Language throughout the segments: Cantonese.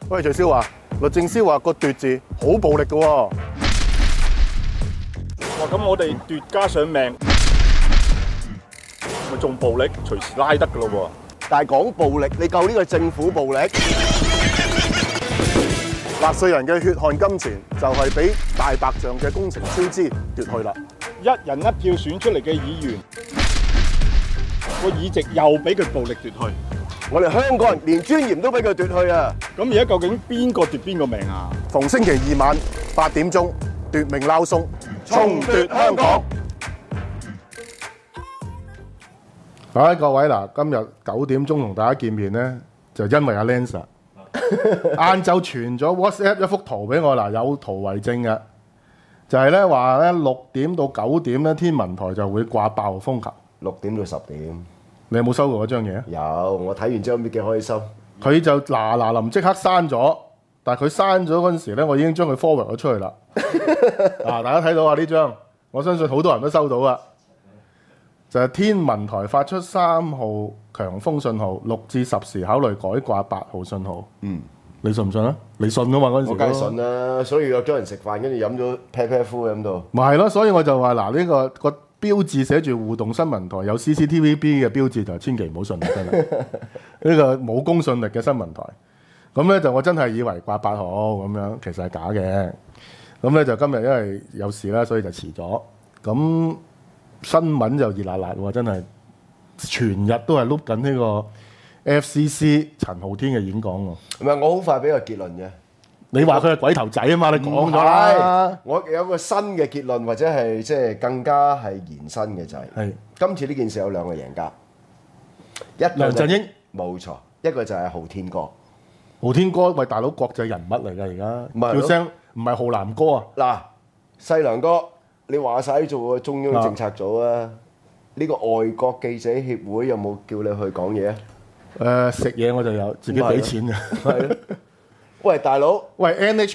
喂，徐少華，律政司話個奪字好暴力嘅喎。 哇！咁我哋奪家上命，咪仲暴力，隨時拉得㗎咯喎！ 但係講暴力，你夠呢個政府暴力？ 納稅人嘅血汗金錢就係俾大白象嘅工程超支奪去啦。 一人一票選出嚟嘅議員，個議席又俾佢暴力奪去。 我哋香港人連尊嚴都俾佢奪去啊！ 咁而家究竟邊個奪邊個命啊？ 逢星期二晚8點鐘，奪命撈鬆，重奪香港。 各位嗱，今日9點鐘同大家見面咧，就因為阿 Lancer 晏晝傳咗 WhatsApp 一幅圖俾我嗱，有圖為證嘅，就係咧話咧6點到9點咧，天文台就會掛8號風球。 6點到10點， 你有冇收過嗰張嘢？ 有，我睇完之後幾開心。 佢就嗱臨即刻刪咗，但係佢刪咗嗰陣時咧，我已經將佢 forward 咗出去啦。大家睇到啊呢張，我相信好多人都收到啊。就係天文台發出3號強風信號，6至10時考慮改掛8號信號。你信唔信啊？你信噶嘛嗰陣時？ 我梗係信啦，所以約咗人食飯，跟住飲咗啤夫飲到。 咪係咯，所以我就話嗱，呢個標誌寫住互動新聞台有 CCTVB 嘅標誌，就千祈唔好信啦，真係呢個冇公信力嘅新聞台。咁咧就我真係以為掛8號咁樣，其實係假嘅。咁咧就今日因為有事啦，所以就遲咗。咁新聞就熱辣辣喎，真係全日都係碌緊呢個 FCC 陳浩天嘅演講喎。 唔係，我好快俾個結論嘅。 你話佢係鬼頭仔啊嘛？你講咗啦。 我有個新嘅結論，或者係即係更加係延伸嘅就係，今次呢件事有2個贏家， 梁振英冇錯，一個就係浩天哥。 浩天哥喂大佬國際人物嚟㗎，而家叫聲唔係浩南哥啊。 嗱，細梁哥，你話晒做個中央政策組啊？呢個外國記者協會有冇叫你去講嘢啊？ 食嘢我就有自己俾錢嘅。 係咯。喂，大佬， 喂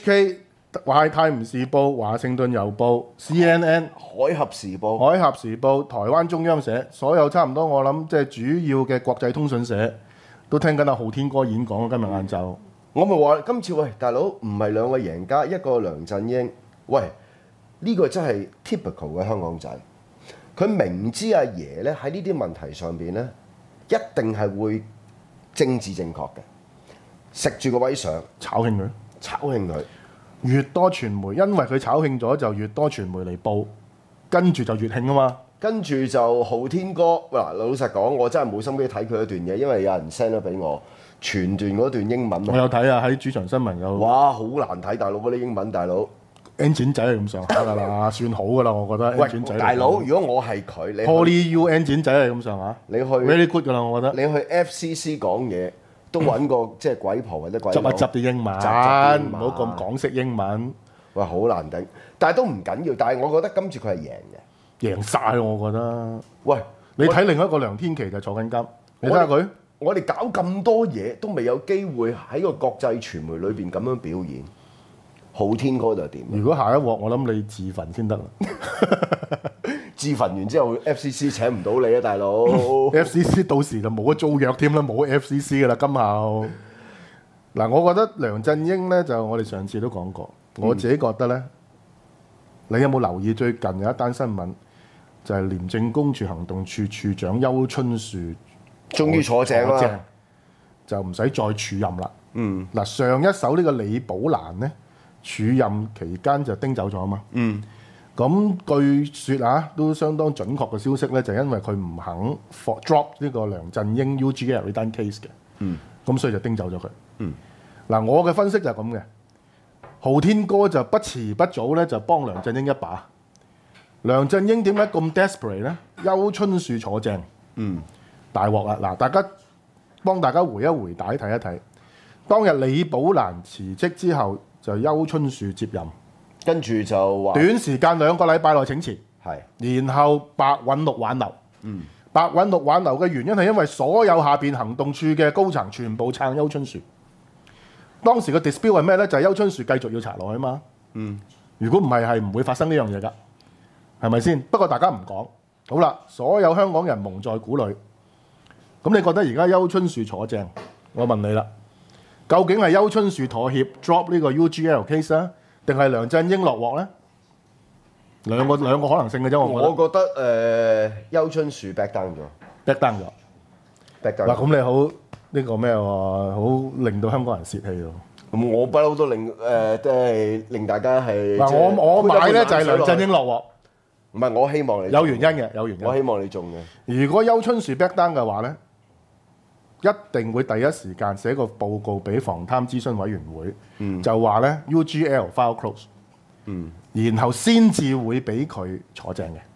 NHK、《泰晤士報》、《華盛頓郵報》、CNN、 海峽時報、 海峽時報、台灣中央社，所有差唔多我諗即係主要嘅國際通訊社都聽緊阿浩天哥演講。今日晏晝， 我咪話今次喂大佬唔係2個贏家，一個梁振英，喂呢個真係 typical 嘅香港仔，佢明知阿爺咧喺呢啲問題上邊咧一定係會政治正確嘅。食住個位上， 炒興佢， 炒興佢， 越多傳媒，因為佢炒興咗，就越多傳媒嚟報，跟住就越興啊嘛。 跟住就浩天哥嗱，老實講，我真係冇心機睇佢一段嘢，因為有人 send 咗俾我全段嗰段英文。 我有睇啊，喺主場新聞有。 哇，好難睇，大佬嗰啲英文，大佬。 engine 仔係咁上下㗎啦，算好㗎啦，我覺得。 喂， engine 仔大佬，如果我係佢，你 PolyU engine 仔係咁上下， 你去 very good 㗎啦，我覺得。 你去 FCC 講嘢。都揾個即係鬼婆或者鬼佬執一執啲英文，唔好咁港式英文。 喂，好難頂，但係都唔緊要。但係我覺得今次佢係贏嘅， 贏晒我覺得。 喂， 你睇另一個梁天琦就坐緊監，你睇下佢。 我哋搞咁多嘢都未有機會喺個國際傳媒裏邊咁樣表演，浩天哥就點？ 如果下一鑊，我諗你自焚先得啦。 自焚完之後 ，FCC 請唔到你啊，大佬 ！FCC 到時就冇得租約添啦，冇 FCC 噶啦，今後。嗱，我覺得梁振英咧就我哋上次都講過，我自己覺得咧，你有冇留意最近有一單新聞，就係廉政公署行動處處長邱春樹終於坐正啦， 就唔使再署任啦。嗱，上一手呢個李寶蘭咧，署任期間就叮走咗啊嘛。咁據說啊，都相當準確嘅消息咧，就因為佢唔肯 drop 呢個梁振英 UGL 呢單 case 嘅，咁所以就叮走咗佢。嗱，我嘅分析就係咁嘅，浩天哥就不遲不早咧就幫梁振英一把。梁振英點解咁 desperate 咧？邱春樹坐正，大鑊啦！嗱，大家幫大家回一回帶睇一睇，當日李寶蘭辭職之後，就邱春樹接任。 跟住就話短時間2個禮拜內請辭， 係， 然後白韞六挽留。白韞六挽留嘅原因係因為所有下邊行動處嘅高層全部撐邱春樹。當時個 dispute 係咩咧？就係邱春樹繼續要查落去嘛。如果唔係，係唔會發生呢樣嘢㗎，係咪先？不過大家唔講。好啦，所有香港人蒙在鼓裏。咁你覺得而家邱春樹坐正？我問你啦， 究竟係邱春樹妥協 drop 呢個 UGL case 啊，定係梁振英落鑊咧？兩個可能性嘅啫， 我覺得邱春樹 back down 咗 back down 咗。 ，back down 嗱，咁你好呢個咩喎？好令到香港人泄氣喎。 咁我不嬲都都係令大家係嗱，我買咧就係梁振英落鑊， 唔係我希望你有原因嘅，有原因。 我希望你中嘅。 如果邱春樹 back down 嘅話咧，一定會第一時間寫個報告俾防貪諮詢委員會，就話咧 UGL file close，然後先至會俾佢坐正嘅。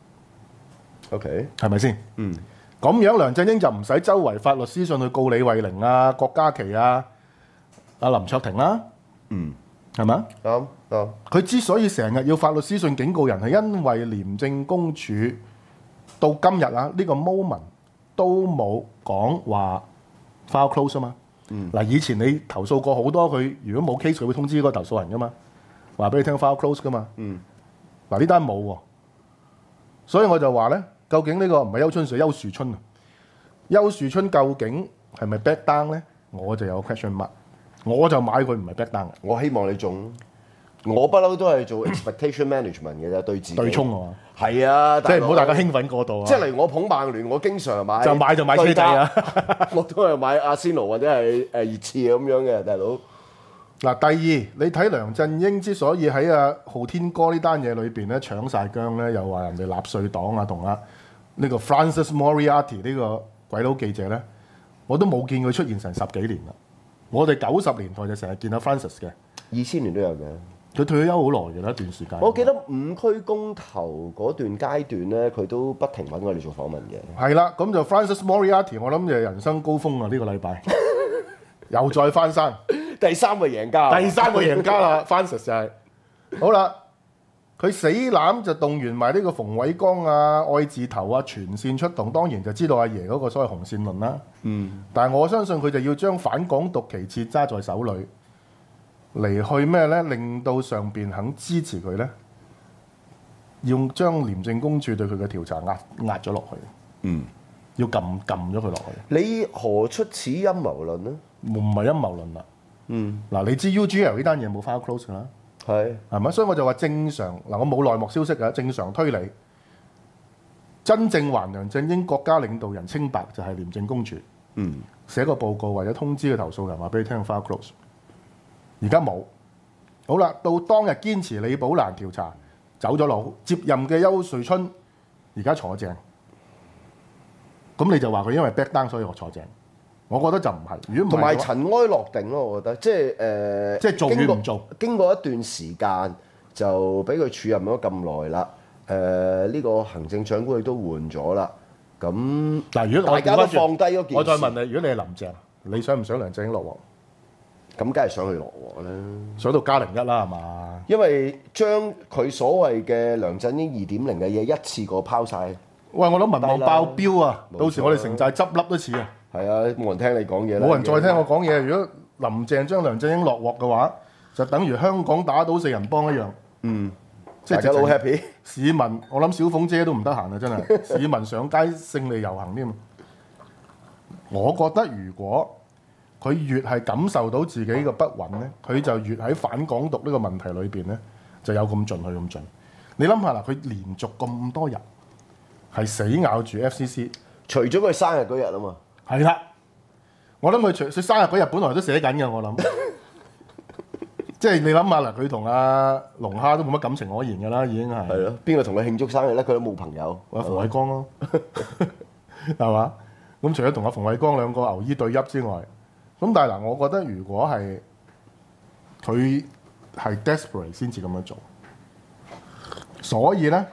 OK， 係咪先？咁樣梁振英就唔使周圍發律師信去告李慧玲啊、郭家麒啊、阿林卓廷啦。係咪？ 啱。 佢之所以成日要發律師信警告人，係因為廉政公署到今日啊呢個 moment 都冇講話 file close 啊嘛。嗱，以前你投訴過好多，佢如果冇 case，佢會通知個投訴人噶嘛，話俾你聽 file close 噶嘛。嗱，呢單冇喎，所以我就話咧，究竟呢個唔係邱春樹，邱樹春啊？邱樹春究竟係咪 back down 咧？我就有 question mark， 我就買佢唔係 back down 嘅。 我希望你中。我不嬲都係做 expectation management 嘅啫，對自己對沖啊嘛。 係啊， 即係唔好大家興奮過度啊！ 即係例如我捧曼聯，我經常買就買車仔啊！ 我都係買阿仙奴或者係熱刺咁樣嘅，大佬。 嗱，第二你睇梁振英之所以喺阿浩天哥呢單嘢裏邊咧搶晒姜咧，又話人哋納粹黨啊同啊呢個 Francis Moriarty 呢個鬼佬記者咧，我都冇見佢出現成10幾年啦。我哋90年代就成日見到 Francis 嘅 ，2000年都有嘅。 佢退咗休好耐嘅啦，一段時間。 我記得5區公投嗰段階段咧，佢都不停揾我哋做訪問嘅。 係啦，咁就 Francis Moriarty， 我諗就係人生高峰啊！呢個禮拜又再翻山， 第三個贏家啦，Francis 就係好啦。佢死攬就動員埋呢個馮偉光啊、愛字頭啊，全線出動。當然就知道阿爺嗰個所謂紅線論啦。但係我相信佢就要將反港獨旗幟揸在手裏。嚟去咩咧？令到上邊肯支持佢咧，要將廉政公署對佢嘅調查壓咗落去。要撳咗佢落去。 你何出此陰謀論咧？ 唔係陰謀論啦。嗱，你知 UGL 呢單嘢冇 file close 㗎啦，係咪？所以我就話正常嗱，我冇內幕消息㗎，正常推理，真正還梁振英國家領導人清白就係廉政公署。寫個報告或者通知嘅投訴人話俾你聽 file close。而家冇，好啦，到當日堅持李寶蘭調查走咗路，接任嘅邱瑞春而家坐正，咁你就話佢因為 back down 所以我坐正，我覺得就唔係。如果唔係，同埋塵埃落定咯，我覺得即係做與唔做，經過一段時間就俾佢署任咗咁耐啦。呢個行政長官亦都換咗啦。咁嗱，如果大家都放低嗰件事， 我再問你，如果你係林鄭，你想唔想梁振英落鑊？ 咁梗係想去落鑊啦， 上到+01啦，係嘛？ 因為將佢所謂嘅梁振英2.0嘅嘢一次過拋晒。 喂，我諗民望爆標啊！到時我哋城寨執笠都似啊！ 係啊，冇人聽你講嘢啦。 冇人再聽我講嘢。如果林鄭將梁振英落鑊嘅話，就等於香港打倒四人幫一樣。即係大家都好 happy。 市民，我諗小鳳姐都唔得閒啊！真係市民上街勝利遊行添。我覺得如果佢越係感受到自己嘅不穩咧，佢就越喺反港獨呢個問題裏邊咧，就有咁盡去咁盡。你諗下啦，佢連續咁多日係死咬住 FCC， 除咗佢生日嗰日啊嘛。 係啦，我諗佢生日嗰日本來都寫緊嘅，我諗。即係你諗下啦，佢同阿龍蝦都冇乜感情可言㗎啦，已經係。 係咯，邊個同佢慶祝生日咧？佢都冇朋友。 阿馮偉光咯，係嘛？咁除咗同阿馮偉光兩個牛衣對泣之外，咁但係嗱，我覺得如果係佢係 desperate 先至咁樣做，所以咧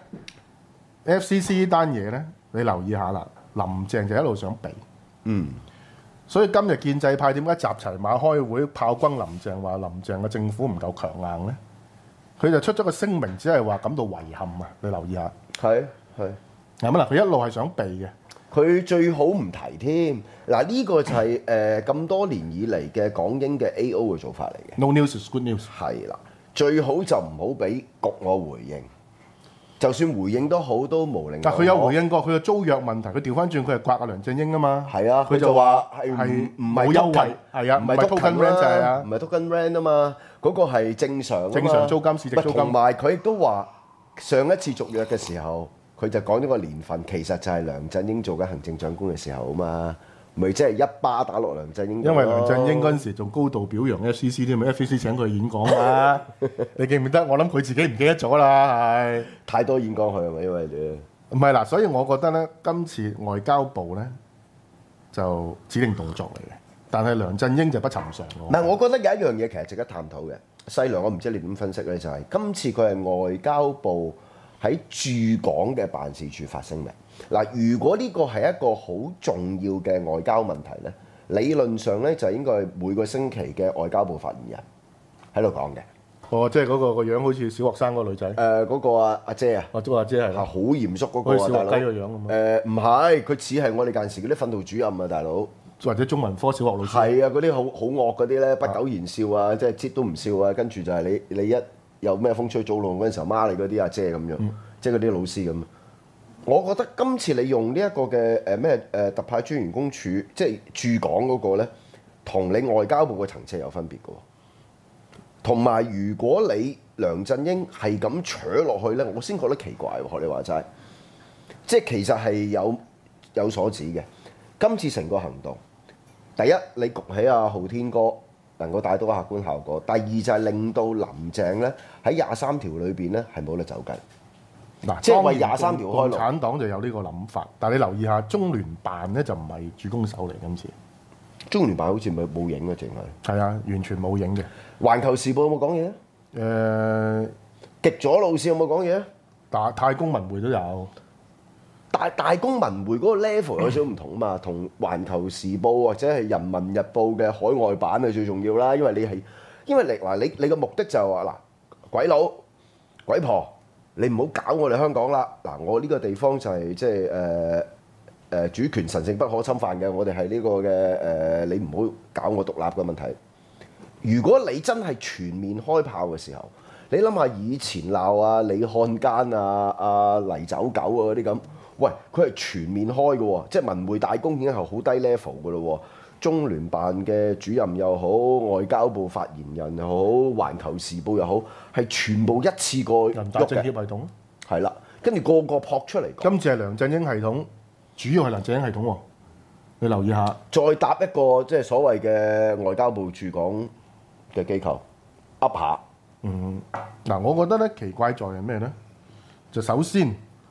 FCC 呢單嘢咧，你留意下啦，林鄭就一路想避，所以今日建制派點解集齊馬開會炮轟林鄭，話林鄭嘅政府唔夠強硬咧？佢就出咗個聲明，只係話感到遺憾啊！你留意下， 係係咪嗱？佢一路係想避嘅。 佢最好唔提添。嗱，呢個就係咁多年以嚟嘅港英嘅 AO 嘅做法嚟嘅。 No news is good news。 係啦，最好就唔好俾焗我回應。 就算回應都好，都無令。 但佢有回應過，佢嘅租約問題，佢調翻轉，佢係刮阿梁振英啊嘛。 係啊， 佢就話係係唔係冇優惠，係啊， 唔係 token rent 就係啊唔係 token rent 啊嘛，嗰個係正常啊嘛正常租金市值租金同埋佢亦都話上一次續約嘅時候，佢就講咗個年份，其實就係梁振英做緊行政長官嘅時候啊嘛。咪即係一巴打落梁振英， 因為梁振英嗰陣時仲高度表揚 FCC 添，FCC 請佢演講啊！你記唔記得？我諗佢自己唔記得咗啦，係太多演講去係咪？因為你唔係嗱，所以我覺得咧，今次外交部咧就指定動作嚟嘅，但係梁振英就不尋常喎。 唔係，我覺得有一樣嘢其實值得探討嘅。細良，我唔知你點分析咧，就係今次佢係外交部喺駐港嘅辦事處發聲明。嗱，如果呢個係一個好重要嘅外交問題咧，理論上咧就應該係每個星期嘅外交部發言人喺度講嘅。 哦，即係嗰個樣好似小學生嗰個女仔。 嗰個阿姐啊， 哦，都阿姐係啦， 好嚴肅嗰個啊， 好似小學大佬。 雞個樣咁啊。 唔係，佢似係我哋間時嗰啲訓導主任啊，大佬。 或者中文科小學老師。 係啊，嗰啲好惡嗰啲咧，不苟言笑啊，即係擠都唔笑啊，跟住就係你一有咩風吹早露嗰陣時候，孖你嗰啲阿姐咁樣，即係嗰啲老師咁。我覺得今次你用呢一個嘅特派專員公署，即係駐港嗰個咧，同你外交部嘅層次有分別嘅。同埋如果你梁振英係咁扯落去咧，我先覺得奇怪喎。學你話齋，即係其實係有所指嘅。今次成個行動，第一你焗起阿浩天哥能夠帶到個客觀效果，第二就係令到林鄭咧喺23條裏邊咧係冇得走雞。 嗱， 即係為23條開共路。 產黨就有呢個諗法，但係你留意下中聯辦咧就唔係主攻手嚟，今次中聯辦好似咪冇影啊，淨係。 係啊，完全冇影嘅。 環球時報有冇講嘢啊？極左路線有冇講嘢啊？ 太公文匯都有。 大公文匯嗰個 level 有少少唔同啊嘛，同環球時報或者係人民日報嘅海外版係最重要啦，因為你嘅目的就係話嗱，鬼佬鬼婆，你唔好搞我哋香港啦！嗱，我呢個地方就係即係主權神聖不可侵犯嘅，我哋係呢個嘅你唔好搞我獨立嘅問題。如果你真係全面開炮嘅時候，你諗下以前鬧啊李漢奸啊黎走狗啊嗰啲咁，喂，佢係全面開嘅喎，即係文匯大公已經係好低 level 嘅咯喎。中聯辦嘅主任又好，外交部發言人又好，環球時報又好，係全部一次過人大政協系統。 係啦，跟住個個撲出嚟講。 今次係梁振英系統，主要係梁振英系統喎。你留意下， 再搭一個即係所謂嘅外交部駐港嘅機構噏下。 嗱，我覺得咧奇怪在係咩咧？就首先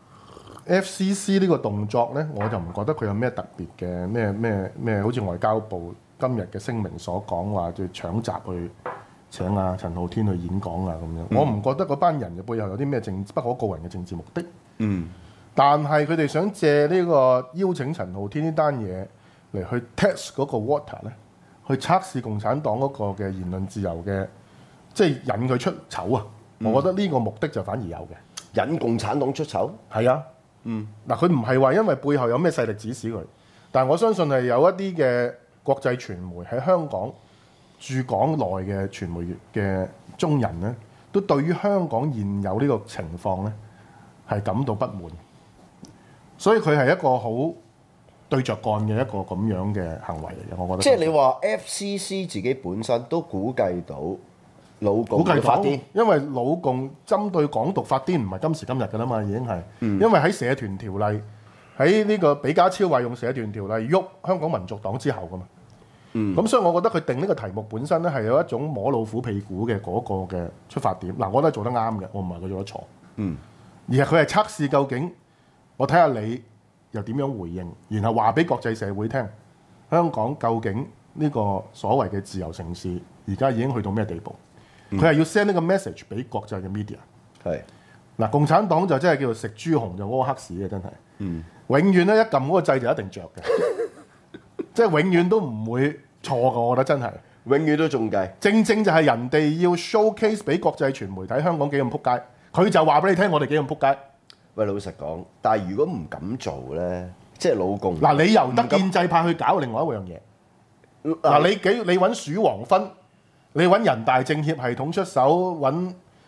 FCC 呢個動作咧，我就唔覺得佢有咩特別嘅咩，好似外交部今日嘅聲明所講話，就搶閘去請阿陳浩天去演講啊咁樣。我唔覺得嗰班人嘅背後有啲咩不可告人嘅政治目的。但係佢哋想借呢個邀請陳浩天呢單嘢嚟去 test 嗰個 water 咧，去測試共產黨嗰個嘅言論自由嘅，即係引佢出醜啊！我覺得呢個目的就反而有嘅， 引共產黨出醜。 係啊。嗱，佢唔係話因為背後有咩勢力指使佢，但係我相信係有一啲嘅國際傳媒喺香港駐港內嘅傳媒嘅中人咧，都對於香港現有呢個情況咧係感到不滿，所以佢係一個好對着幹嘅一個咁樣嘅行為嚟嘅，我覺得。 即係你話 FCC 自己本身都估計到老共估計到發癲， 因為老共針對港獨發癲唔係今時今日㗎啦嘛，已經係，因為喺社團條例喺呢個比加超話用社團條例喐香港民族黨之後㗎嘛，咁所以我覺得佢定呢個題目本身咧係有一種摸老虎屁股嘅嗰個嘅出發點。嗱，我覺得做得啱嘅，我唔係佢做得錯，而係佢係測試究竟我睇下你又點樣回應，然後話俾國際社會聽，香港究竟呢個所謂嘅自由城市而家已經去到咩地步？佢係要 send 呢個 message 俾國際嘅 media。 係嗱，共產黨就真係叫做食豬紅就屙黑屎嘅，真係。永遠咧一撳嗰個掣就一定着嘅，即係永遠都唔會錯嘅。我覺得真係， 永遠都中計。 正正就係人哋要 showcase 俾國際傳媒睇香港幾咁撲街，佢就話俾你聽我哋幾咁撲街。 喂，老實講，但係如果唔敢做咧，即係老共嗱，你由得建制派去搞另外一樣嘢。嗱，你揾鼠王芬，你揾人大政協系統出手，揾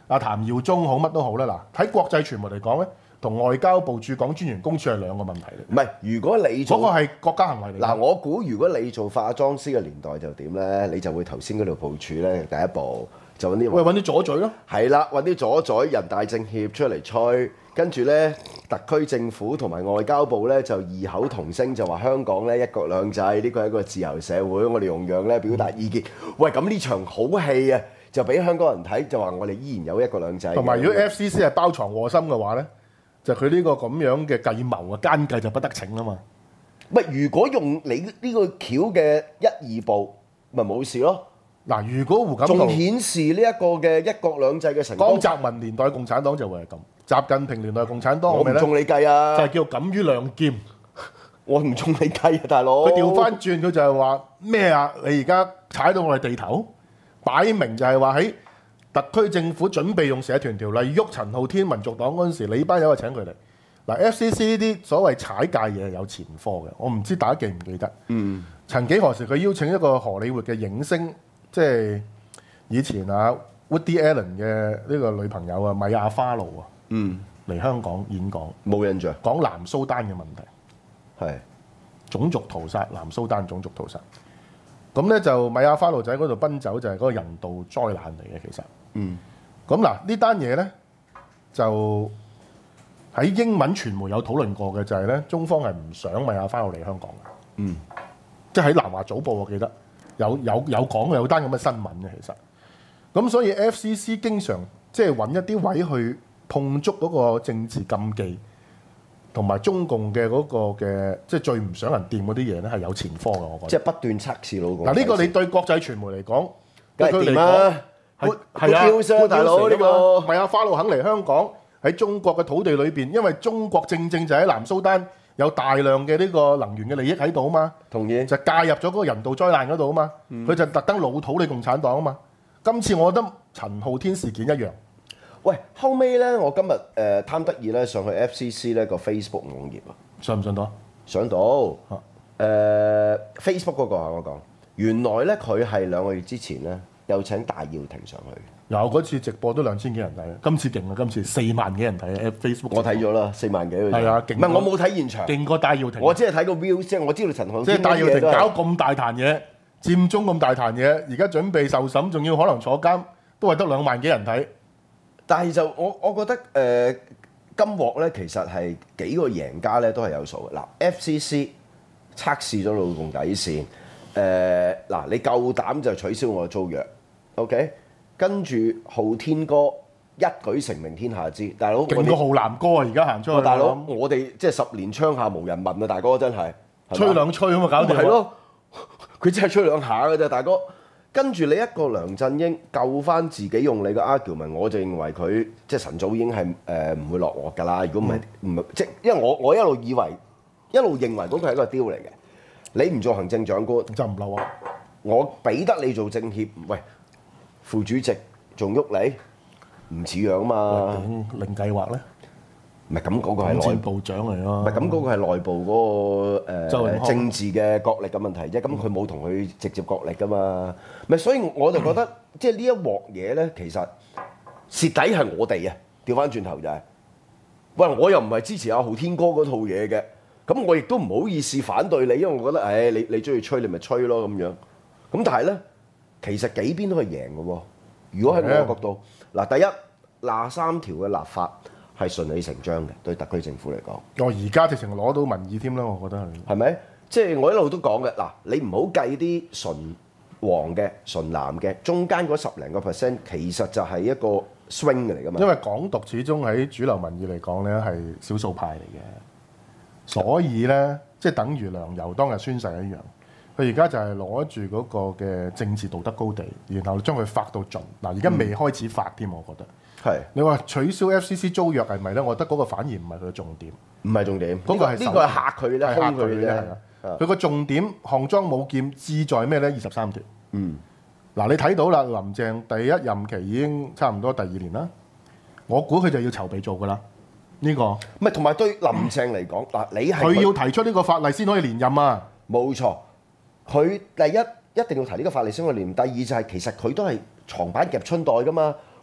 阿譚耀宗好乜都好啦。嗱，喺國際傳媒嚟講咧，同外交部駐港專員公署係兩個問題嚟。 唔係，如果你做嗰個係國家行為嚟。 嗱，我估如果你做化妝師嘅年代就點咧？你就會頭先嗰度部署咧，第一步就揾啲喂，揾啲左嘴咯。 係啦，揾啲左嘴人大政協出嚟吹，跟住咧特區政府同埋外交部咧就異口同聲就話香港咧一國兩制，呢個係一個自由社會，我哋用樣咧表達意見。喂，咁呢場好戲啊，就俾香港人睇，就話我哋依然有一國兩制。 同埋如果 FCC 係包藏禍心嘅話咧，就佢呢個咁樣嘅計謀啊奸計就不得逞啦嘛。 唔係，如果用你呢個橋嘅一二步，咪冇事咯。 嗱，如果胡錦仲濤、 顯示呢一個嘅一國兩制嘅成功。 江澤民年代共產黨就會係咁，習近平年代共產黨我唔中你計啊！ 就係叫敢於亮劍。 我唔中你計啊，大佬！ 佢調翻轉，佢就係話咩啊？你而家踩到我哋地頭，擺明就係話喺特區政府準備用社團條例喐陳浩天民族黨嗰陣時，你班友就請佢嚟。嗱 FCC 呢啲所謂踩界嘢係有前科嘅，我唔知大家記唔記得？曾幾何時佢邀請一個荷里活嘅影星，即係以前啊 Woody Allen 嘅呢個女朋友啊米亞花露啊，嚟香港演講， 冇印象， 講南蘇丹嘅問題。 係種族屠殺，南蘇丹種族屠殺。咁咧就米亞花露仔嗰度奔走就係嗰個人道災難嚟嘅，其實。咁嗱呢單嘢咧就喺英文傳媒有討論過嘅，就係咧中方係唔想米亞花露嚟香港嘅。即係喺南華早報我記得有講有單咁嘅新聞嘅，其實。咁所以 FCC 經常即係揾一啲位去碰觸嗰個政治禁忌。同埋中共嘅嗰個嘅，即係最唔想人掂嗰啲嘢咧，係有前科嘅，我覺得。 即係不斷測試老公。 嗱，呢個你對國際傳媒嚟講， 梗係掂啦，係啊，大佬呢個米亞花露肯嚟香港喺中國嘅土地裏邊，因為中國正就喺南蘇丹有大量嘅呢個能源嘅利益喺度啊嘛。 同意。 就介入咗嗰個人道災難嗰度啊嘛。佢就特登老土你共產黨啊嘛。今次我覺得陳浩天事件一樣。 喂，後尾咧，我今日貪得意咧上去 FCC 咧個 Facebook 網頁啊， 上唔上到？ 上到。Facebook 嗰個我講，原來咧佢係2個月之前咧有請戴耀廷上去。 有嗰次直播都2000幾人睇，今次勁啊！今次4萬幾人睇 Facebook。 我睇咗啦，4萬幾。 係啊，勁。 唔係我冇睇現場， 勁過戴耀廷。 我只係睇個 view，即係我知道陳浩天。 即係戴耀廷搞咁大壇嘢，佔中咁大壇嘢，而家準備受審，仲要可能坐監，都係得2萬幾人睇。 但係就我覺得今鑊咧其實係幾個贏家咧都係有數嘅。嗱 FCC 測試咗老共底線，嗱你夠膽就取消我嘅租約 ，OK？ 跟住浩天哥一舉成名天下知，大佬勁過浩南哥啊！而家行出去， 大佬我哋即係10年槍下無人問啊！大哥真係吹兩吹咁啊，搞掂。 係咯，佢真係吹兩下嘅啫，大哥。跟住你一個梁振英救翻自己用你個 argument，我就認為佢即係晨早已經係唔會落鑊㗎啦。如果唔係即係因為我一路認為嗰個係一個 deal 嚟嘅。你唔做行政長官就唔嬲啊！ 我俾得你做政協，喂副主席仲喐你，唔似樣嘛？ 另計劃咧？ 唔係咁嗰個係內部長嚟咯。 唔係咁嗰個係內部嗰個政治嘅角力嘅問題啫。咁佢冇同佢直接角力㗎嘛。咪所以我就覺得即係呢一鑊嘢咧，其實蝕底係我哋啊。調翻轉頭就係，喂我又唔係支持阿浩天哥嗰套嘢嘅，咁我亦都唔好意思反對你，因為我覺得你中意吹你咪吹咯咁樣。咁但係咧，其實幾邊都係贏嘅喎。如果喺我角度，嗱第一23條嘅立法。係順理成章嘅，對特區政府嚟講。 而家直情攞到民意添啦，我覺得係。 係咪？即係我一路都講嘅，嗱，你唔好計啲純黃嘅、純藍嘅，中間嗰10零個%，其實就係一個 swing 嚟㗎嘛。 因為港獨始終喺主流民意嚟講咧係少數派嚟嘅，所以咧即係等於梁游當日宣誓一樣。佢而家就係攞住嗰個嘅政治道德高地，然後將佢發到盡。嗱，而家未開始發添，我覺得。係你話取消 FCC 租約係咪咧？我覺得嗰個反而唔係佢嘅重點， 唔係重點。 嗰個係呢個係嚇佢咧，嚇佢咧。係啊， 佢個重點項莊舞劍志在咩咧？23條。嗱，你睇到啦，林鄭第一任期已經差唔多第2年啦。我估佢就要籌備做㗎啦。呢個唔係同埋對林鄭嚟講，嗱你係佢要提出呢個法例先可以連任啊。 冇錯，佢第一定要提呢個法例先可以連任。第二就係其實佢都係床板夾春袋㗎嘛。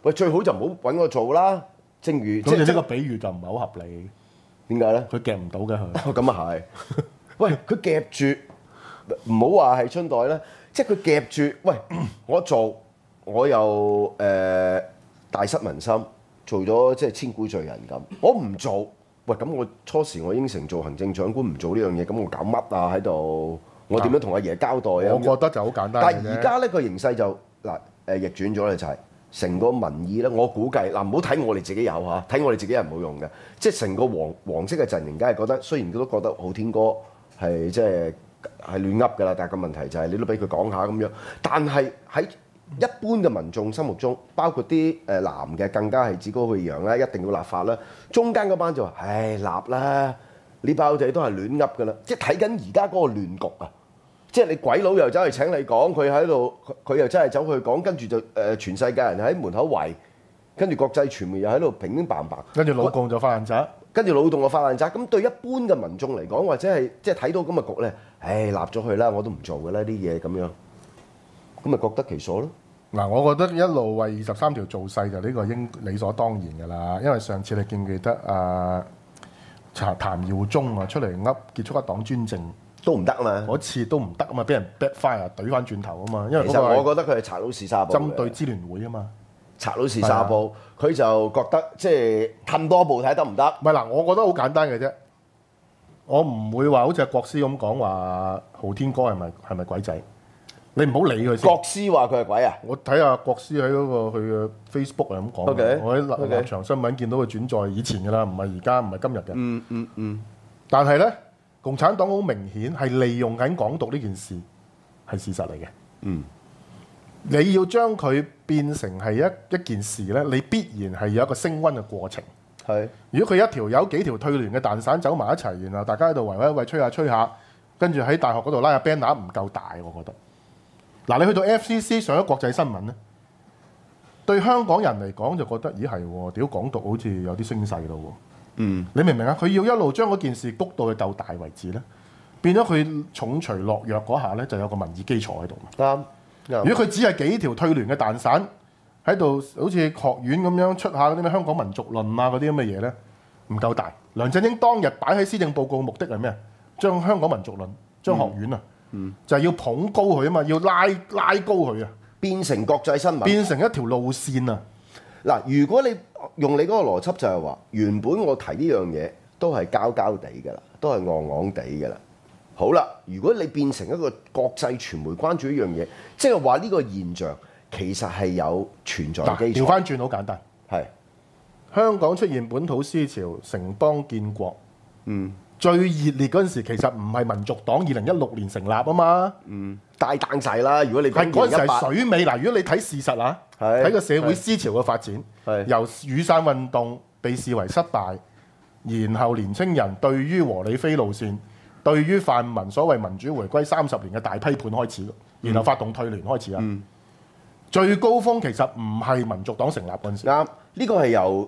喂，最好就唔好揾我做啦。正如咁你呢個比喻就唔係好合理。 點解咧？ 佢夾唔到嘅佢。 咁啊係。喂，佢夾住，唔好話係春袋啦，即係佢夾住。喂，我做，我又大失民心，做咗即係千古罪人咁。我唔做，喂，咁我初時我應承做行政長官唔做呢樣嘢，咁我搞乜啊喺度？我點樣同阿爺交代啊？ 我覺得就好簡單。 但係而家呢個形勢就逆轉咗咧，就係成個民意咧。我估計唔好睇我哋自己有嚇，睇我哋自己係冇用嘅。即係成個黃色嘅陣營，梗係覺得，雖然佢都覺得浩天哥係即係亂噏㗎啦，但係個問題就係你都俾佢講下咁樣。但係喺一般嘅民眾心目中，包括啲藍嘅更加係趾高氣揚啦，一定要立法啦。中間嗰班就話：唉，立啦！呢包仔都係亂噏㗎啦。即係睇緊而家嗰個亂局啊！即係你鬼佬又走去請你講，佢喺度，佢又真係走去講，跟住就全世界人喺門口圍，跟住國際傳媒又喺度平平白白， 跟住老共就發爛渣， 跟住老共就發爛渣。咁對一般嘅民眾嚟講，或者係即係睇到咁嘅局咧，唉，立咗佢啦，我都唔做㗎啦啲嘢咁樣，咁咪各得其所咯。 嗱，我覺得一路為23條造勢就呢個應理所當然㗎啦，因為上次你記唔記得譚耀宗啊出嚟噏結束一黨專政？ 都唔得啊嘛！ 嗰次都唔得啊嘛，俾人 backfire 懟翻轉頭啊嘛，因為其實我覺得佢係賊佬試沙煲， 針對支聯會啊嘛， 賊佬試沙煲，佢就覺得即係褪多步睇得唔得？ 唔係嗱，我覺得好簡單嘅啫，我唔會話好似阿國師咁講話浩天哥係咪鬼仔，你唔好理佢先。 國師話佢係鬼啊！ 我睇下國師喺嗰個佢嘅 Facebook 係咁講， Okay, 我喺立場新聞見到佢轉載以前㗎啦，唔係而家，唔係今日嘅。但係咧。共產黨好明顯係利用緊港獨呢件事係事實嚟嘅。你要將佢變成係一件事咧，你必然係有一個升溫嘅過程。 係。如果佢一條有幾條退聯嘅蛋散走埋一齊，然後大家喺度圍一圍吹下，跟住喺大學嗰度拉下 banner 唔夠大，我覺得。嗱，你去到 FCC 上咗國際新聞咧，對香港人嚟講就覺得，咦係喎，屌港獨好似有啲聲勢咯喎。你明唔明啊？佢要一路將嗰件事谷到去鬥大為止咧，變咗佢重錘落藥嗰下咧，就有個民意基礎喺度。 啱。 如果佢只係幾條退聯嘅蛋散喺度，好似學院咁樣出下嗰啲咩香港民族論啊嗰啲咁嘅嘢咧，唔夠大。梁振英當日擺喺施政報告嘅目的係咩？將香港民族論、將學院啊，就係要捧高佢啊嘛，要拉高佢啊， 變成國際新聞， 變成一條路線啊！ 嗱，如果你用你嗰個邏輯就係話，原本我提呢樣嘢都係膠地㗎啦，都係昂地㗎啦。好啦，如果你變成一個國際傳媒關注一樣嘢，即係話呢個現象其實係有存在基礎。 調翻轉好簡單， 係香港出現本土思潮、城邦建國，最熱烈嗰陣時其實唔係民族黨2016年成立啊嘛， 大彈晒啦。如果你係嗰陣時係水尾嗱，如果你睇事實啊，睇個社會思潮嘅發展，由雨傘運動被視為失敗，然後年青人對於和理非路線、對於泛民所謂民主回歸30年嘅大批判開始，然後發動退聯開始啊。最高峰其實唔係民族黨成立嗰陣時， 啱，呢個係由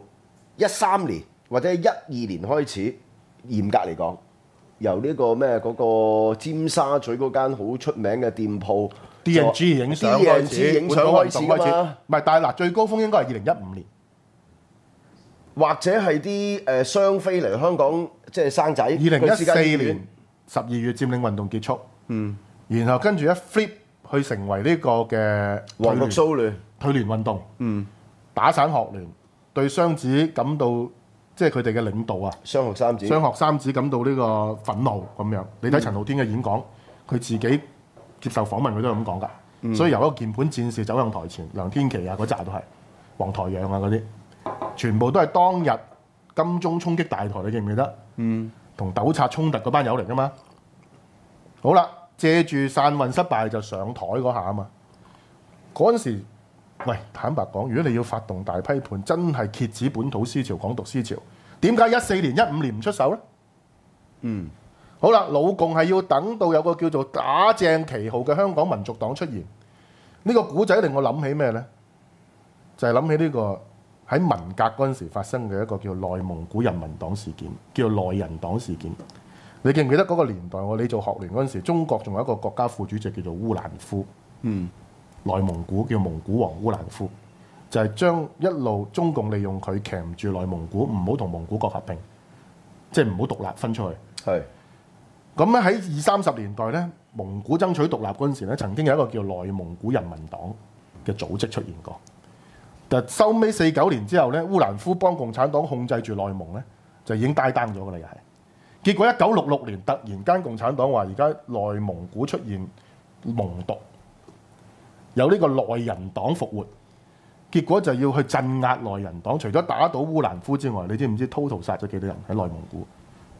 13年或者12年開始。嚴格嚟講，由呢個咩嗰個尖沙咀嗰間好出名嘅店鋪 D&G 影相開始， 影相開始㗎嘛。 唔係，但係嗱，最高峰應該係2015年， 或者係啲雙非嚟香港即係生仔。 2014年12月佔領運動結束，然後跟住一 flip 去成為呢個嘅黃綠騷亂退聯運動，打散學聯，對雙子感到。即係佢哋嘅領導啊，雙學三子感到呢個憤怒咁樣。你睇陳浩天嘅演講，佢自己接受訪問佢都係咁講㗎。所以由一個鍵盤戰士走向台前，梁天琦啊嗰扎都係，黃台仰啊嗰啲，全部都係當日金鐘衝擊大台，你記唔記得？同糾察衝突嗰班友嚟㗎嘛。好啦，借住散運失敗就上台嗰下啊嘛。嗰陣時。喂，坦白講，如果你要發動大批判，真係遏止本土思潮、港獨思潮，點解14年、15年唔出手呢？好啦，老共係要等到有個叫做打正旗號嘅香港民族黨出現。呢個古仔令我諗起咩呢？就係諗起呢個喺文革嗰陣時發生嘅一個叫內蒙古人民黨事件，叫內人黨事件。你記唔記得嗰個年代你做學聯嗰陣時，中國仲有一個國家副主席叫做烏蘭夫。內蒙古叫蒙古王烏蘭夫， 就係將一路中共利用佢鉗住內蒙古，唔好同蒙古國合併，即係唔好獨立分出去。 係咁咧喺20-30年代咧，蒙古爭取獨立嗰陣時咧，曾經有一個叫內蒙古人民黨嘅組織出現過。但收尾49年之後咧，烏蘭夫幫共產黨控制住內蒙咧，就已經呆單咗㗎啦，又係。結果1966年突然間共產黨話而家內蒙古出現蒙獨，有呢個內人黨復活，結果就要去鎮壓內人黨。除咗打倒烏蘭夫之外，你知唔知 total 殺咗幾多人喺內蒙古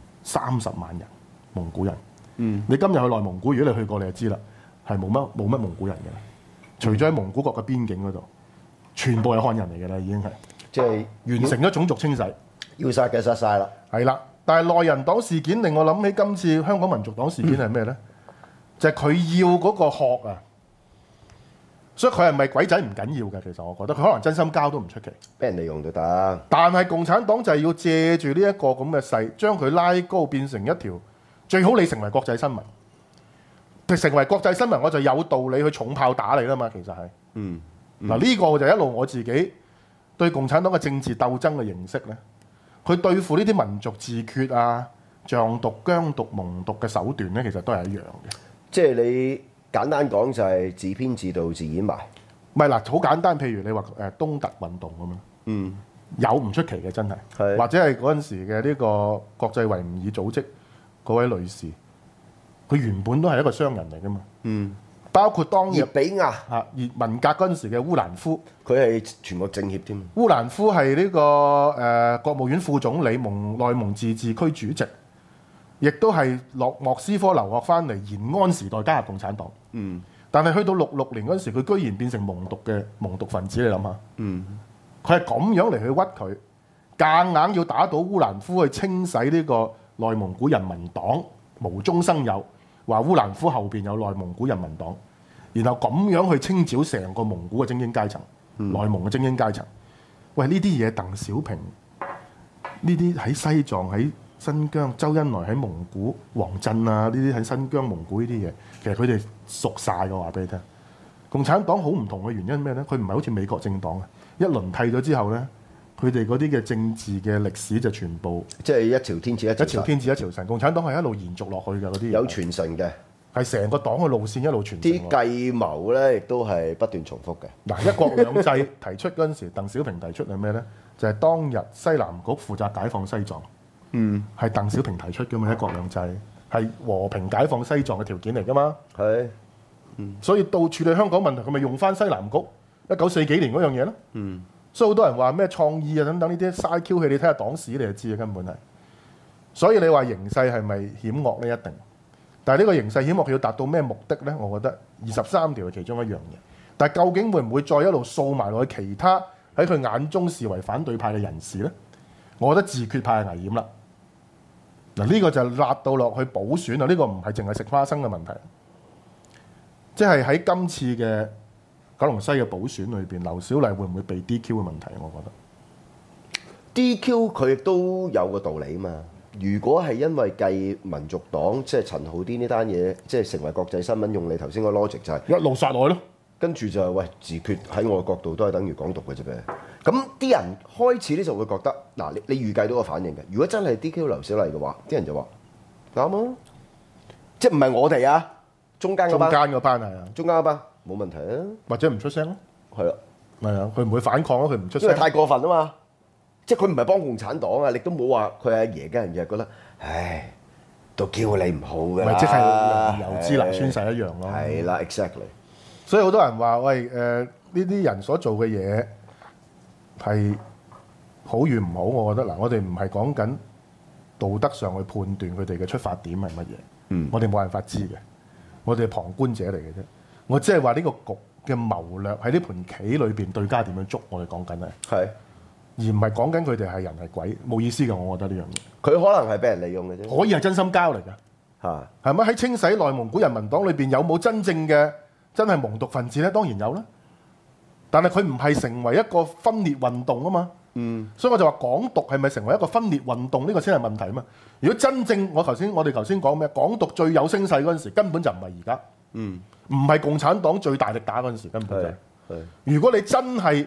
？30萬人蒙古人。你今日去內蒙古，如果你去過，你就知啦，係冇乜蒙古人嘅，除咗喺蒙古國嘅邊境嗰度，全部係漢人嚟嘅啦，已經係即係完成咗種族清洗。 要殺嘅殺晒啦。 係啦，但係內人黨事件令我諗起今次香港民族黨事件係咩咧？就係佢要嗰個殼啊，所以佢係咪鬼仔唔緊要嘅？其實我覺得佢可能真心交都唔出奇， 俾人利用都得。 但係共產黨就係要借住呢一個咁嘅勢，將佢拉高變成一條最好你成為國際新聞，成為國際新聞我就有道理去重炮打你啦嘛。其實係，嗱呢個就一路我自己對共產黨嘅政治鬥爭嘅認識咧，佢對付呢啲民族自決啊、象獨、疆獨、蒙獨嘅手段咧，其實都係一樣嘅。 即係你簡單講就係自編自導自演埋。 唔係嗱，好簡單，譬如你話東突運動咁樣，有唔出奇嘅真係， 係或者係嗰陣時嘅呢個國際維吾爾組織嗰位女士，佢原本都係一個商人嚟噶嘛，包括當日葉比亞文革嗰陣時嘅烏蘭夫， 佢係全國政協添。 烏蘭夫係呢個國務院副總理、內蒙自治區主席，亦都係落莫斯科留學翻嚟延安時代加入共產黨。但係去到66年嗰陣時，佢居然變成蒙獨分子，你諗下，佢係咁樣嚟去屈佢，夾硬要打倒烏蘭夫去清洗呢個內蒙古人民黨，無中生有，話烏蘭夫後邊有內蒙古人民黨，然後咁樣去清剿成個蒙古嘅精英階層，內蒙嘅精英階層。喂，呢啲嘢鄧小平，呢啲喺西藏喺新疆，周恩來喺蒙古，王震啊，呢啲喺新疆蒙古呢啲嘢，其實佢哋熟晒嘅，話俾你聽。共產黨好唔同嘅原因咩咧？佢唔係好似美國政黨啊，一輪替咗之後咧，佢哋嗰啲嘅政治嘅歷史就全部即係一朝天子一朝臣。 一朝臣。共產黨係一路延續落去嘅嗰啲， 有傳承嘅， 係成個黨嘅路線一路傳承。 啲計謀咧亦都係不斷重複嘅。 嗱，一國兩制提出嗰陣時，鄧小平提出係咩咧？就係當日西南局負責解放西藏。係鄧小平提出嘅嘛，一國兩制係和平解放西藏嘅條件嚟噶嘛。 係， 所以到處理香港問題，佢咪用翻西南局1940幾年嗰樣嘢咯。所以好多人話咩創意啊等等呢啲嘥 Q 氣，你睇下黨史你就知啊，根本係。所以你話形勢係咪險惡呢？一定。但係呢個形勢險惡，佢要達到咩目的呢？我覺得23條係其中一樣嘢。但係究竟會唔會再一路掃埋落去其他喺佢眼中視為反對派嘅人士呢？我覺得自決派係危險啦。嗱，呢個就辣到落去補選啊！呢個唔係淨係食花生嘅問題，即係喺今次嘅九龍西嘅補選裏邊，劉小麗會唔會被 DQ 嘅問題？我覺得 DQ 佢亦都有個道理嘛。如果係因為計民族黨即係陳浩天呢單嘢，即係成為國際新聞，用你頭先個 logic 就係一路殺落去咯。 跟住就係喂，自決喺我嘅角度都係等於港獨嘅啫噃。咁啲人開始咧就會覺得嗱，你預計到個反應嘅。如果真係 DQ 劉小麗嘅話，啲人就話啱啊，即係唔係我哋啊，中間嗰班係啊，中間嗰班冇問題啊， 或者唔出聲咯， 係啊， 係啊，佢唔會反抗咯，佢唔出聲， 因為太過分啊嘛，即係佢唔係幫共產黨啊，你都冇話佢係阿爺嘅人，就係覺得唉，都叫你唔好嘅啦， 咪即係由之能宣誓一樣咯， 係啦 ，exactly。 所以好多人話喂呢啲人所做嘅嘢係好與唔好，我覺得嗱，我哋唔係講緊道德上去判斷佢哋嘅出發點係乜嘢，我哋冇辦法知嘅，我哋係旁觀者嚟嘅啫。我只係話呢個局嘅謀略喺呢盤棋裏邊對家點樣捉，我哋講緊係，而唔係講緊佢哋係人係鬼，冇意思嘅。我覺得呢樣嘢， 佢可能係俾人利用嘅啫， 可以係真心交嚟㗎，係咪喺清洗內蒙古人民黨裏邊有冇真正嘅真係蒙獨分子咧？當然有啦，但係佢唔係成為一個分裂運動啊嘛。所以我就話港獨係咪成為一個分裂運動呢個先係問題啊嘛。如果真正我哋頭先講咩，港獨最有聲勢嗰陣時，根本就唔係而家，唔係共產黨最大力打嗰陣時，根本就係。如果你真係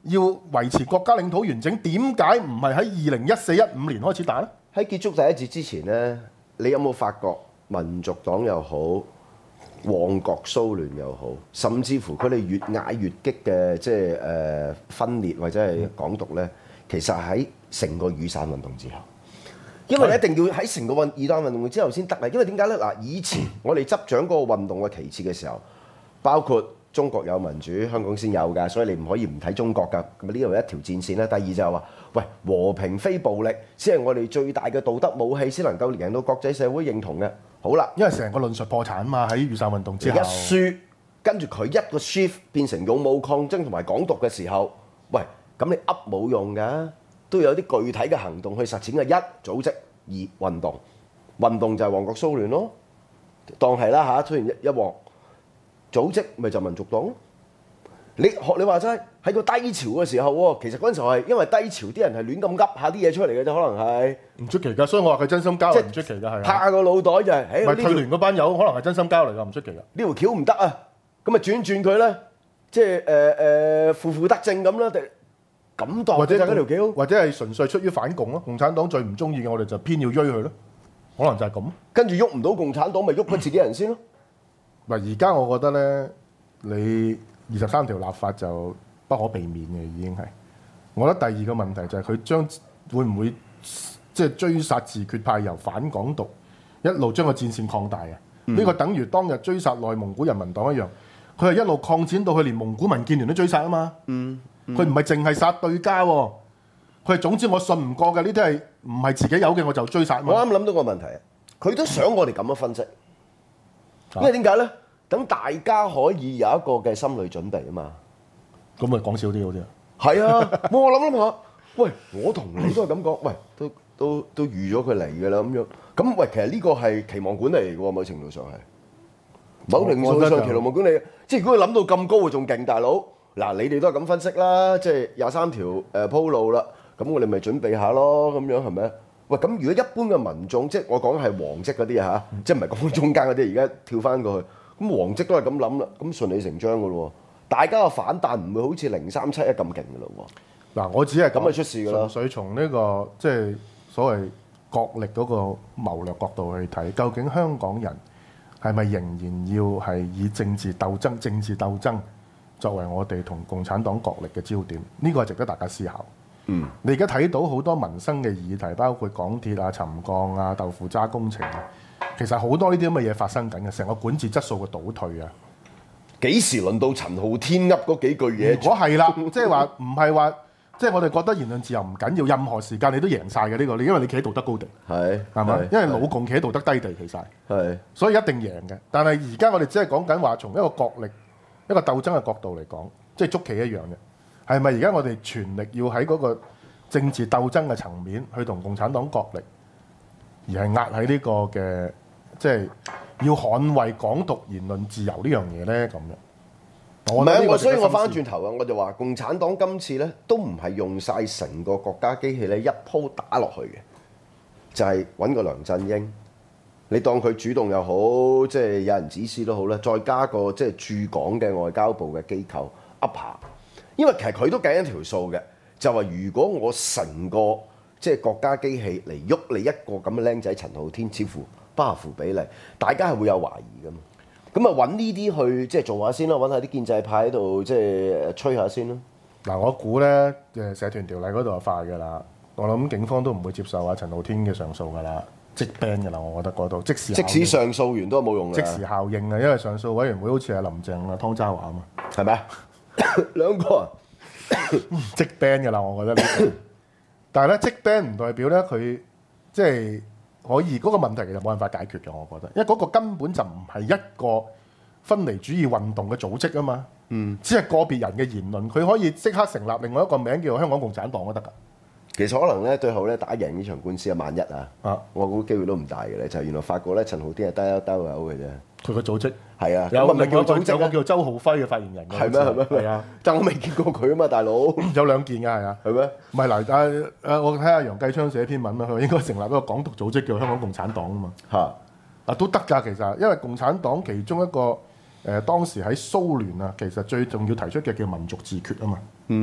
要維持國家領土完整，點解唔係喺2014-15年開始打呢？ 喺結束第一節之前呢，你有冇發覺民族黨又好，旺角騷亂又好，甚至乎佢哋越嗌越激嘅即係分裂或者係港獨呢？其實喺成個雨傘運動之後。因為你一定要喺成個雨傘運動之後先得啊！因為點解呢？嗱，以前我哋執掌嗰個運動嘅旗幟嘅時候，包括中國有民主，香港先有㗎，所以你唔可以唔睇中國㗎。咁呢度一條戰線啦。第二就係話，喂，和平非暴力先係我哋最大嘅道德武器，先能夠贏到國際社會認同嘅。好啦， 因為成個論述破產啊嘛，喺雨傘運動之後。 一輸，跟住佢一個 shift 變成勇武抗爭同埋港獨嘅時候，喂，咁你噏冇用㗎。都有啲具體嘅行動去實踐嘅，一組織，二運動。運動就係旺角騷亂咯，當係啦嚇，出現一鑊組織，咪就民族黨咯。你學你話齋喺個低潮嘅時候喎，其實嗰陣時候係因為低潮，啲人係亂咁噏下啲嘢出嚟嘅啫，可能係唔出奇㗎。所以我話佢真心交流唔出奇㗎，係拍下個腦袋就係， 唔係退聯嗰班友可能係真心交流㗎，唔出奇㗎。 呢條橋唔得啊，咁咪轉佢咧，即係負得正咁啦。咁當或者嗰條橋， 或者係純粹出於反共咯。共產黨最唔中意嘅，我哋就偏要追佢咯。可能就係咁。 跟住喐唔到共產黨，咪喐佢自己人先咯。 嗱，而家我覺得咧，你23條立法就不可避免嘅，已經係。我覺得第二個問題就係佢將會唔會即係追殺自決派，由反港獨一路將個戰線擴大嘅。呢個等於當日追殺內蒙古人民黨一樣，佢係一路擴展到佢連蒙古民建聯都追殺啊嘛。佢唔係淨係殺對家喎，佢係總之我信唔過嘅呢啲係唔係自己有嘅我就追殺。 我啱諗到個問題啊，佢都想我哋咁樣分析，因為點解咧？等大家可以有一個嘅心理準備啊嘛。 咁咪講少啲好啲啊。 係啊，我諗下，喂，我同你都係咁講，喂，都預咗佢嚟㗎啦咁樣。咁喂，其實呢個係期望管理嚟嘅喎，某程度上係。某程度上期望管理，即係如果佢諗到咁高，仲勁大佬。嗱，你哋都係咁分析啦，即係23條鋪路啦，咁我哋咪準備下咯，咁樣係咪？喂，咁如果一般嘅民眾，即係我講係黃績嗰啲嚇，即係唔係講中間嗰啲，而家跳翻過去，咁黃績都係咁諗啦，咁順理成章嘅咯喎，大家嘅反彈唔會好似0371咁勁嘅咯喎。 嗱，我只係咁就出事㗎啦。 純粹從呢個即係所謂國力嗰個謀略角度去睇，究竟香港人係咪仍然要係以政治鬥爭作為我哋同共產黨角力嘅焦點？呢個係值得大家思考。你而家睇到好多民生嘅議題，包括港鐵啊、沉降啊、豆腐渣工程啊，其實好多呢啲咁嘅嘢發生緊嘅，成個管治質素嘅倒退啊！ 幾時輪到陳浩天噏嗰幾句嘢？ 如果係啦，即係話唔係話，即係我哋覺得言論自由唔緊要，任何時間你都贏晒嘅呢個，因為你企喺道德高地，係咪？因為老共企喺道德低地，其實係，所以一定贏嘅。但係而家我哋只係講緊話，從一個國力、一個鬥爭嘅角度嚟講，即係捉棋一樣嘅。係咪而家我哋全力要喺嗰個政治鬥爭嘅層面去同共產黨角力，而係壓喺呢個嘅，即係要捍衛港獨言論自由呢樣嘢咧？咁樣， 唔係，所以我翻轉頭啊，我就話共產黨今次咧都唔係用晒成個國家機器咧一鋪打落去嘅，就係揾個梁振英，你當佢主動又好，即係有人指示都好咧，再加個即係駐港嘅外交部嘅機構噏下。因為其實佢都計一條數嘅，就話如果我成個即係國家機器嚟喐你一個咁嘅僆仔陳浩天，似乎不合乎比例，大家係會有懷疑㗎嘛。咁啊揾呢啲去即係做下先咯，揾下啲建制派喺度即係吹下先咯。 嗱，我估咧社團條例嗰度係快㗎啦，我諗警方都唔會接受啊陳浩天嘅上訴㗎啦，即 ban 㗎啦，我覺得嗰度即使上訴完都冇用嘅， 即時效應啊，因為上訴委員會好似係林鄭啊、湯渣華啊嘛， 係咪啊？兩個啊， 即 ban 㗎啦，我覺得呢個。但係咧，即 ban 唔代表咧佢即係可以嗰個問題其實冇辦法解決嘅，我覺得，因為嗰個根本就唔係一個分離主義運動嘅組織啊嘛，只係個別人嘅言論，佢可以即刻成立另外一個名叫做香港共產黨都得㗎。 其實可能咧，最後咧打贏呢場官司啊，萬一啊，我估機會都唔大嘅咧，就係原來發覺咧陳浩天係得一兜友嘅啫。佢個組織係啊， 有咪叫組織有個叫周浩輝嘅發言人嘅， 係咩？係啊，但我未見過佢啊嘛，大佬。 有兩件㗎，係啊， 係咩？ 唔係嗱，我睇下楊繼昌寫篇文啦，佢應該成立一個港獨組織叫香港共產黨啊嘛。嚇，都得㗎，其實，因為共產黨其中一個當時喺蘇聯啊，其實最重要提出嘅叫民族自決啊嘛。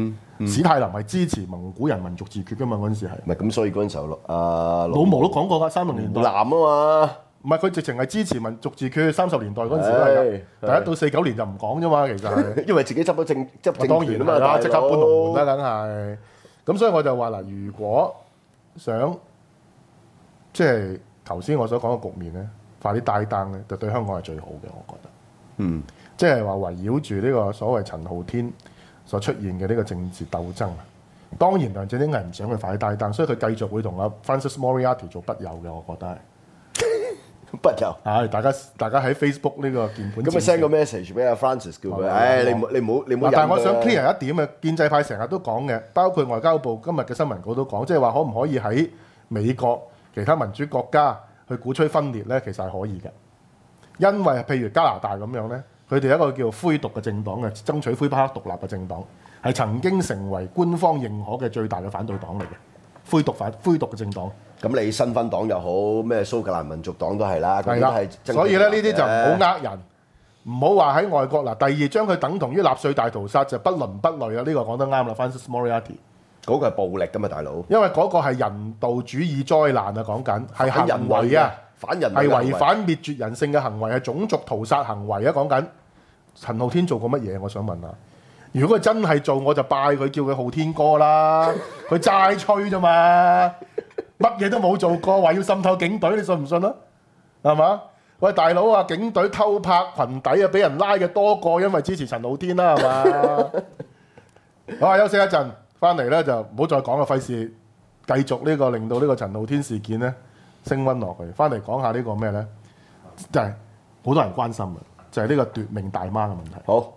史泰林係支持蒙古人民族自決噶嘛，嗰陣時係。 唔係咁，所以嗰陣時候老毛都講過㗎，30年代。 南啊嘛。 唔係佢直情係支持民族自決，30年代嗰陣時都係㗎。第一到49年就唔講啫嘛，其實係。 因為自己執政當然權啊嘛， 啦，即刻搬龍門啦，梗係。咁所以我就話嗱，如果想即係頭先我所講嘅局面咧，快啲帶單咧，就對香港係最好嘅，我覺得。即係話圍繞住呢個所謂陳浩天所出現嘅呢個政治鬥爭。當然梁振英係唔想佢快啲帶單，所以佢繼續會同阿 Francis Moriarty 做筆友嘅，我覺得係。 筆友係大家喺 Facebook 呢個鍵盤。 咁咪 send 個 message 俾阿 Francis 叫佢，你唔好。 但係我想 clear 一點嘅，建制派成日都講嘅，包括外交部今日嘅新聞稿都講，即係話可唔可以喺美國其他民主國家去鼓吹分裂咧？其實係可以嘅，因為譬如加拿大咁樣咧，佢哋有一個叫灰獨嘅政黨嘅，爭取魁北克獨立嘅政黨，係曾經成為官方認可嘅最大嘅反對黨嚟嘅。灰獨嘅政黨。 咁你新芬黨又好，咩蘇格蘭民族黨都係啦， 係啦。所以咧呢啲就唔好呃人，唔好話喺外國嗱。第二將佢等同於納粹大屠殺就不倫不類啦。呢個講得啱啦 ，Francis Moriarty。嗰個係暴力㗎嘛，大佬。 因為嗰個係人道主義災難啊，講緊係行為啊， 反人係違反滅絕人性嘅行為，係種族屠殺行為啊，講緊。陳浩天做過乜嘢？我想問下。如果佢真係做，我就拜佢叫佢浩天哥啦。佢齋吹啫嘛，乜嘢都冇做過，話要滲透警隊，你信唔信啊？係嘛？喂，大佬啊，警隊偷拍裙底啊，俾人拉嘅多過因為支持陳浩天啦，係嘛？好啊，休息一陣，翻嚟咧就唔好再講啦，費事繼續呢個令到呢個陳浩天事件咧升溫落去。翻嚟講下呢個咩咧？就係好多人關心嘅，就係呢個奪命大媽嘅問題。 好。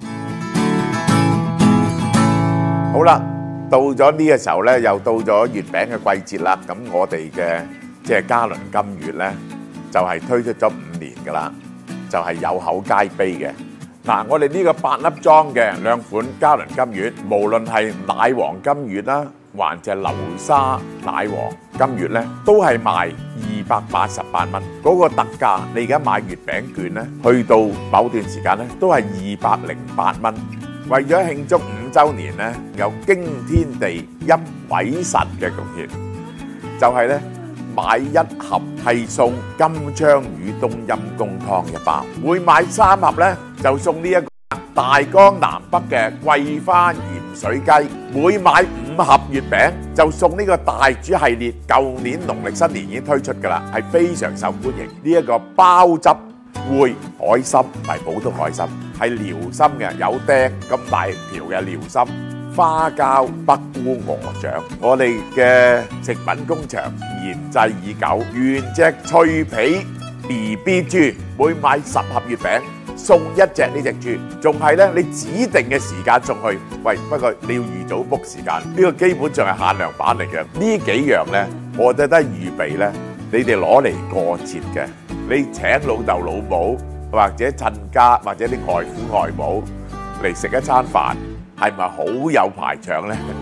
好啦，到咗呢個時候咧，又到咗月餅嘅季節啦。咁我哋嘅即係嘉麟金月咧，就係推出咗5年噶啦，就係有口皆碑嘅。嗱，我哋呢個8粒裝嘅兩款嘉麟金月，無論係奶黃金月啦，還是流沙奶黃金月咧，都係賣288蚊。嗰個特價，你而家買月餅券咧，去到某段時間咧，都係208蚊。為咗慶祝5週年咧，有驚天地泣鬼神嘅貢獻，就係咧買一盒係送金槍魚冬陰公湯一包，每買3盒咧就送呢一個大江南北嘅桂花鹽水雞，每買5盒月餅就送呢個大煮系列，舊年農曆新年已經推出㗎啦，係非常受歡迎。呢一個鮑汁燴海參唔係普通海參，係遼參嘅，有釘咁大條嘅遼參，花膠北菇鵝掌，我哋嘅食品工場研製已久，原隻脆皮 BB 豬，每買10盒月餅送一隻呢隻豬，仲係咧你指定嘅時間送去。喂，不過你要預早 book 時間，呢個基本上係限量版嚟嘅。呢幾樣咧，我覺得預備咧，你哋攞嚟過節嘅。你請老豆老母或者親家或者啲外父外母嚟食一餐飯，係咪好有排場呢？